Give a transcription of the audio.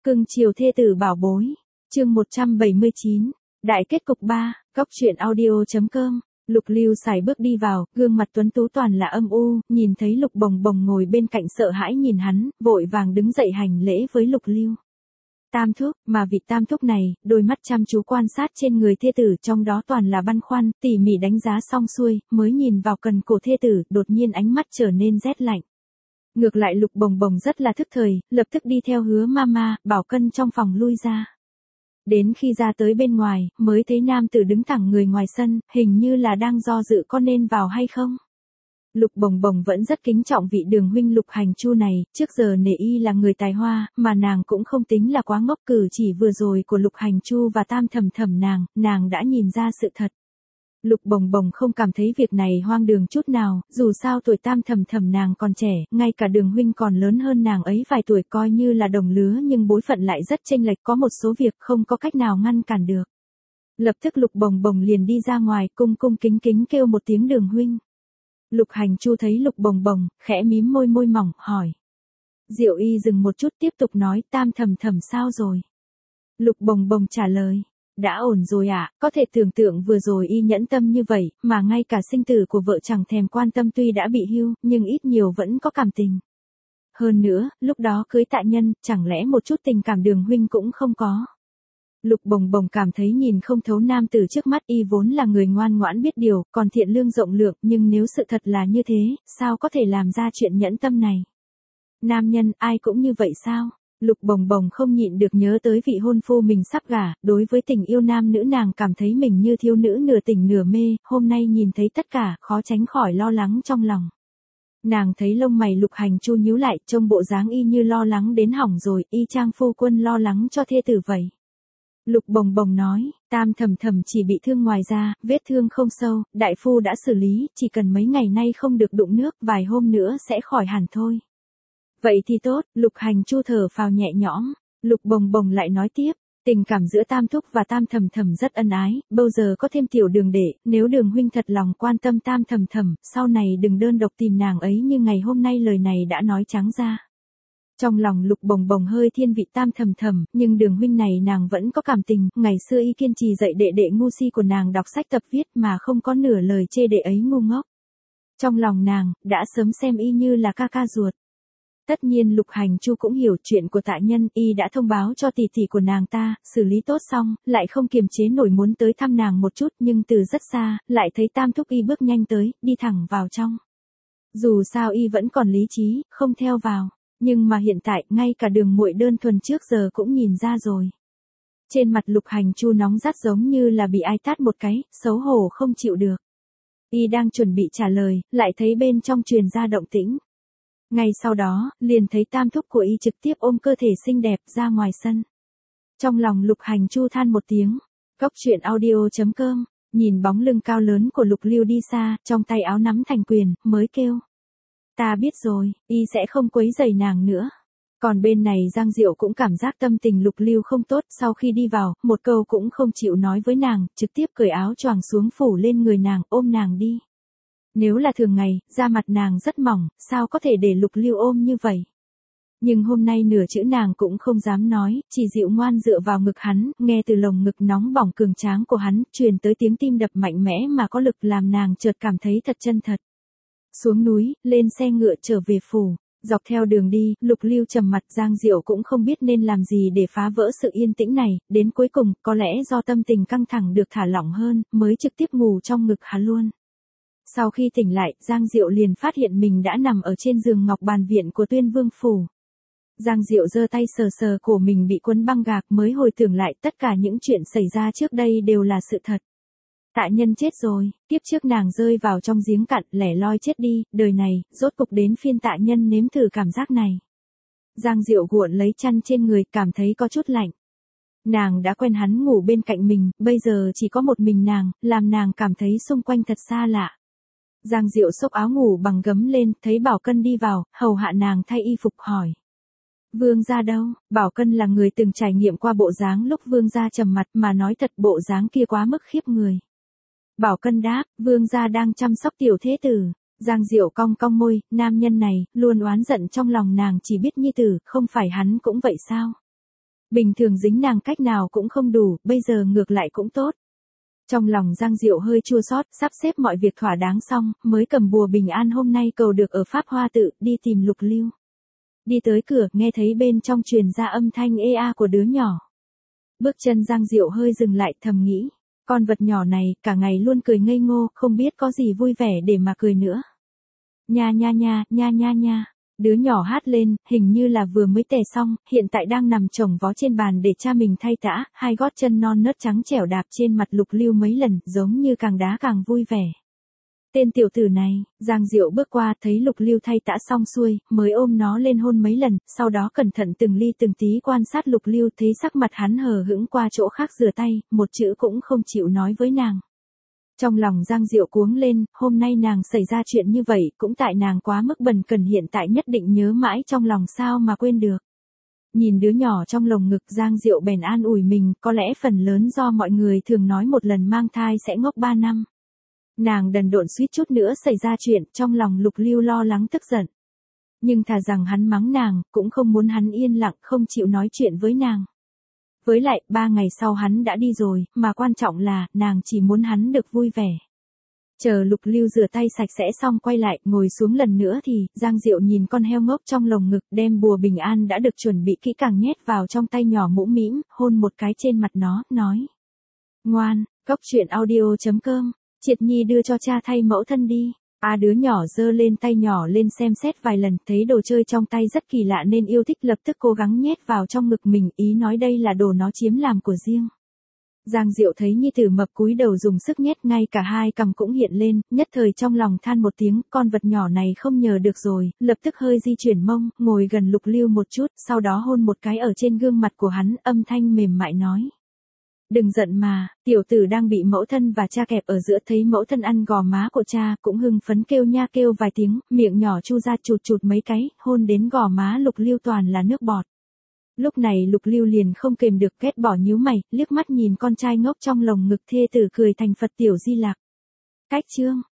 Cưng chiều thê tử bảo bối. Chương 179. Đại kết cục 3, góc truyện audio.com. Lục Lưu sải bước đi vào, gương mặt tuấn tú toàn là âm u, nhìn thấy Lục Bồng Bồng ngồi bên cạnh sợ hãi nhìn hắn, vội vàng đứng dậy hành lễ với Lục Lưu. Tam thúc, mà vị tam thúc này, đôi mắt chăm chú quan sát trên người thê tử, trong đó toàn là băn khoăn, tỉ mỉ đánh giá xong xuôi, mới nhìn vào cần cổ thê tử, đột nhiên ánh mắt trở nên rét lạnh. Ngược lại Lục Bồng Bồng rất là thức thời, lập tức đi theo hứa mama, bảo cân trong phòng lui ra. Đến khi ra tới bên ngoài, mới thấy nam tử đứng thẳng người ngoài sân, hình như là đang do dự có nên vào hay không. Lục Bồng Bồng vẫn rất kính trọng vị đường huynh Lục Hành Chu này, trước giờ nể y là người tài hoa, mà nàng cũng không tính là quá ngốc, cử chỉ vừa rồi của Lục Hành Chu và Tam Thầm Thầm nàng đã nhìn ra sự thật. Lục Bồng Bồng không cảm thấy việc này hoang đường chút nào, dù sao tuổi Tam Thầm Thầm nàng còn trẻ, ngay cả đường huynh còn lớn hơn nàng ấy vài tuổi, coi như là đồng lứa nhưng bối phận lại rất chênh lệch, có một số việc không có cách nào ngăn cản được. Lập tức Lục Bồng Bồng liền đi ra ngoài, cung cung kính kính kêu một tiếng đường huynh. Lục Hành Chu thấy Lục Bồng Bồng, khẽ mím môi mỏng, hỏi. Diệu Y dừng một chút tiếp tục nói, Tam Thầm Thầm sao rồi? Lục Bồng Bồng trả lời. Đã ổn rồi ạ, có thể tưởng tượng vừa rồi y nhẫn tâm như vậy, mà ngay cả sinh tử của vợ chẳng thèm quan tâm, tuy đã bị hưu, nhưng ít nhiều vẫn có cảm tình. Hơn nữa, lúc đó cưới tạ nhân, chẳng lẽ một chút tình cảm đường huynh cũng không có. Lục Bồng Bồng cảm thấy nhìn không thấu nam tử trước mắt, y vốn là người ngoan ngoãn biết điều, còn thiện lương rộng lượng, nhưng nếu sự thật là như thế, sao có thể làm ra chuyện nhẫn tâm này? Nam nhân, ai cũng như vậy sao? Lục Bồng Bồng không nhịn được nhớ tới vị hôn phu mình sắp gả, đối với tình yêu nam nữ nàng cảm thấy mình như thiếu nữ nửa tỉnh nửa mê, hôm nay nhìn thấy tất cả, khó tránh khỏi lo lắng trong lòng. Nàng thấy lông mày Lục Hành Chu nhíu lại, trông bộ dáng y như lo lắng đến hỏng rồi, y chang phu quân lo lắng cho thê tử vậy. Lục Bồng Bồng nói, Tam Thầm Thầm chỉ bị thương ngoài da, vết thương không sâu, đại phu đã xử lý, chỉ cần mấy ngày nay không được đụng nước, vài hôm nữa sẽ khỏi hẳn thôi. Vậy thì tốt, Lục Hành Chu thở phào nhẹ nhõm. Lục Bồng Bồng lại nói tiếp, tình cảm giữa Tam Thúc và Tam Thầm Thầm rất ân ái, bây giờ có thêm tiểu đường đệ, nếu đường huynh thật lòng quan tâm Tam Thầm Thầm, sau này đừng đơn độc tìm nàng ấy như ngày hôm nay lời này đã nói trắng ra. Trong lòng Lục Bồng Bồng hơi thiên vị Tam Thầm Thầm, nhưng đường huynh này nàng vẫn có cảm tình, ngày xưa y kiên trì dạy đệ đệ ngu si của nàng đọc sách tập viết mà không có nửa lời chê đệ ấy ngu ngốc. Trong lòng nàng, đã sớm xem y như là ca ca ruột. Tất nhiên Lục Hành Chu cũng hiểu chuyện của tạ nhân, y đã thông báo cho tỷ tỷ của nàng ta, xử lý tốt xong, lại không kiềm chế nổi muốn tới thăm nàng một chút, nhưng từ rất xa, lại thấy Tam Thúc y bước nhanh tới, đi thẳng vào trong. Dù sao y vẫn còn lý trí, không theo vào, nhưng mà hiện tại, ngay cả đường muội đơn thuần trước giờ cũng nhìn ra rồi. Trên mặt Lục Hành Chu nóng rát giống như là bị ai tát một cái, xấu hổ không chịu được. Y đang chuẩn bị trả lời, lại thấy bên trong truyền ra động tĩnh. Ngay sau đó, liền thấy Tam Thúc của y trực tiếp ôm cơ thể xinh đẹp ra ngoài sân. Trong lòng Lục Hành Chu than một tiếng. Góc truyện audio.com, nhìn bóng lưng cao lớn của Lục Lưu đi xa, trong tay áo nắm thành quyền, mới kêu. Ta biết rồi, y sẽ không quấy rầy nàng nữa. Còn bên này Giang Diệu cũng cảm giác tâm tình Lục Lưu không tốt, sau khi đi vào, một câu cũng không chịu nói với nàng, trực tiếp cởi áo choàng xuống phủ lên người nàng, ôm nàng đi. Nếu là thường ngày, da mặt nàng rất mỏng, sao có thể để Lục Lưu ôm như vậy? Nhưng hôm nay nửa chữ nàng cũng không dám nói, chỉ dịu ngoan dựa vào ngực hắn, nghe từ lồng ngực nóng bỏng cường tráng của hắn, truyền tới tiếng tim đập mạnh mẽ mà có lực làm nàng chợt cảm thấy thật chân thật. Xuống núi, lên xe ngựa trở về phủ. Dọc theo đường đi, Lục Lưu trầm mặt, Giang Diệu cũng không biết nên làm gì để phá vỡ sự yên tĩnh này, đến cuối cùng, có lẽ do tâm tình căng thẳng được thả lỏng hơn, mới trực tiếp ngủ trong ngực hắn luôn. Sau khi tỉnh lại, Giang Diệu liền phát hiện mình đã nằm ở trên giường ngọc bàn viện của Tuyên Vương phủ. Giang Diệu giơ tay sờ sờ cổ mình bị quấn băng gạc, mới hồi tưởng lại tất cả những chuyện xảy ra trước đây đều là sự thật. Tạ nhân chết rồi, tiếp trước nàng rơi vào trong giếng cạn, lẻ loi chết đi, đời này, rốt cục đến phiên tạ nhân nếm thử cảm giác này. Giang Diệu cuộn lấy chăn trên người, cảm thấy có chút lạnh. Nàng đã quen hắn ngủ bên cạnh mình, bây giờ chỉ có một mình nàng, làm nàng cảm thấy xung quanh thật xa lạ. Giang Diệu xốc áo ngủ bằng gấm lên, thấy Bảo Cân đi vào, hầu hạ nàng thay y phục, hỏi. Vương gia đâu? Bảo Cân là người từng trải nghiệm qua bộ dáng lúc vương gia trầm mặt, mà nói thật bộ dáng kia quá mức khiếp người. Bảo Cân đáp, vương gia đang chăm sóc tiểu thế tử. Giang Diệu cong cong môi, nam nhân này, luôn oán giận trong lòng nàng, chỉ biết nhi tử, không phải hắn cũng vậy sao? Bình thường dính nàng cách nào cũng không đủ, bây giờ ngược lại cũng tốt. Trong lòng Giang Diệu hơi chua xót, sắp xếp mọi việc thỏa đáng xong, mới cầm bùa bình an hôm nay cầu được ở Pháp Hoa Tự, đi tìm Lục Lưu. Đi tới cửa, nghe thấy bên trong truyền ra âm thanh ê a của đứa nhỏ. Bước chân Giang Diệu hơi dừng lại, thầm nghĩ, con vật nhỏ này, cả ngày luôn cười ngây ngô, không biết có gì vui vẻ để mà cười nữa. Nha nha nha, nha nha nha. Đứa nhỏ hát lên, hình như là vừa mới tè xong, hiện tại đang nằm chồng vó trên bàn để cha mình thay tã, hai gót chân non nớt trắng trẻo đạp trên mặt Lục Lưu mấy lần, giống như càng đá càng vui vẻ. Tên tiểu tử này, Giang Diệu bước qua thấy Lục Lưu thay tã xong xuôi, mới ôm nó lên hôn mấy lần, sau đó cẩn thận từng ly từng tí quan sát Lục Lưu, thấy sắc mặt hắn hờ hững qua chỗ khác rửa tay, một chữ cũng không chịu nói với nàng. Trong lòng Giang Diệu cuống lên, hôm nay nàng xảy ra chuyện như vậy, cũng tại nàng quá mức bần cần, hiện tại nhất định nhớ mãi trong lòng sao mà quên được. Nhìn đứa nhỏ trong lồng ngực, Giang Diệu bèn an ủi mình, có lẽ phần lớn do mọi người thường nói một lần mang thai sẽ ngốc 3 năm. Nàng đần độn suýt chút nữa xảy ra chuyện, trong lòng Lục Lưu lo lắng tức giận. Nhưng thà rằng hắn mắng nàng, cũng không muốn hắn yên lặng không chịu nói chuyện với nàng. Với lại, 3 ngày sau hắn đã đi rồi, mà quan trọng là, nàng chỉ muốn hắn được vui vẻ. Chờ Lục Lưu rửa tay sạch sẽ xong quay lại, ngồi xuống lần nữa thì, Giang Diệu nhìn con heo ngốc trong lồng ngực, đem bùa bình an đã được chuẩn bị kỹ càng nhét vào trong tay nhỏ mũm mĩm, hôn một cái trên mặt nó, nói. Ngoan, coctruyện.audio.com, Triệt Nhi đưa cho cha thay mẫu thân đi. Đứa nhỏ giơ lên tay nhỏ lên xem xét vài lần, thấy đồ chơi trong tay rất kỳ lạ nên yêu thích, lập tức cố gắng nhét vào trong ngực mình, ý nói đây là đồ nó chiếm làm của riêng. Giang Diệu thấy nhi tử mập cúi đầu dùng sức nhét, ngay cả hai cằm cũng hiện lên, nhất thời trong lòng than một tiếng, con vật nhỏ này không nhờ được rồi, lập tức hơi di chuyển mông, ngồi gần Lục Lưu một chút, sau đó hôn một cái ở trên gương mặt của hắn, âm thanh mềm mại nói. Đừng giận mà, tiểu tử đang bị mẫu thân và cha kẹp ở giữa, thấy mẫu thân ăn gò má của cha, cũng hưng phấn kêu nha kêu vài tiếng, miệng nhỏ chu ra chụt chụt mấy cái, hôn đến gò má Lục Lưu toàn là nước bọt. Lúc này Lục Lưu liền không kềm được, ghét bỏ nhíu mày, liếc mắt nhìn con trai ngốc trong lồng ngực, thê tử cười thành Phật tiểu Di Lặc. Cách chương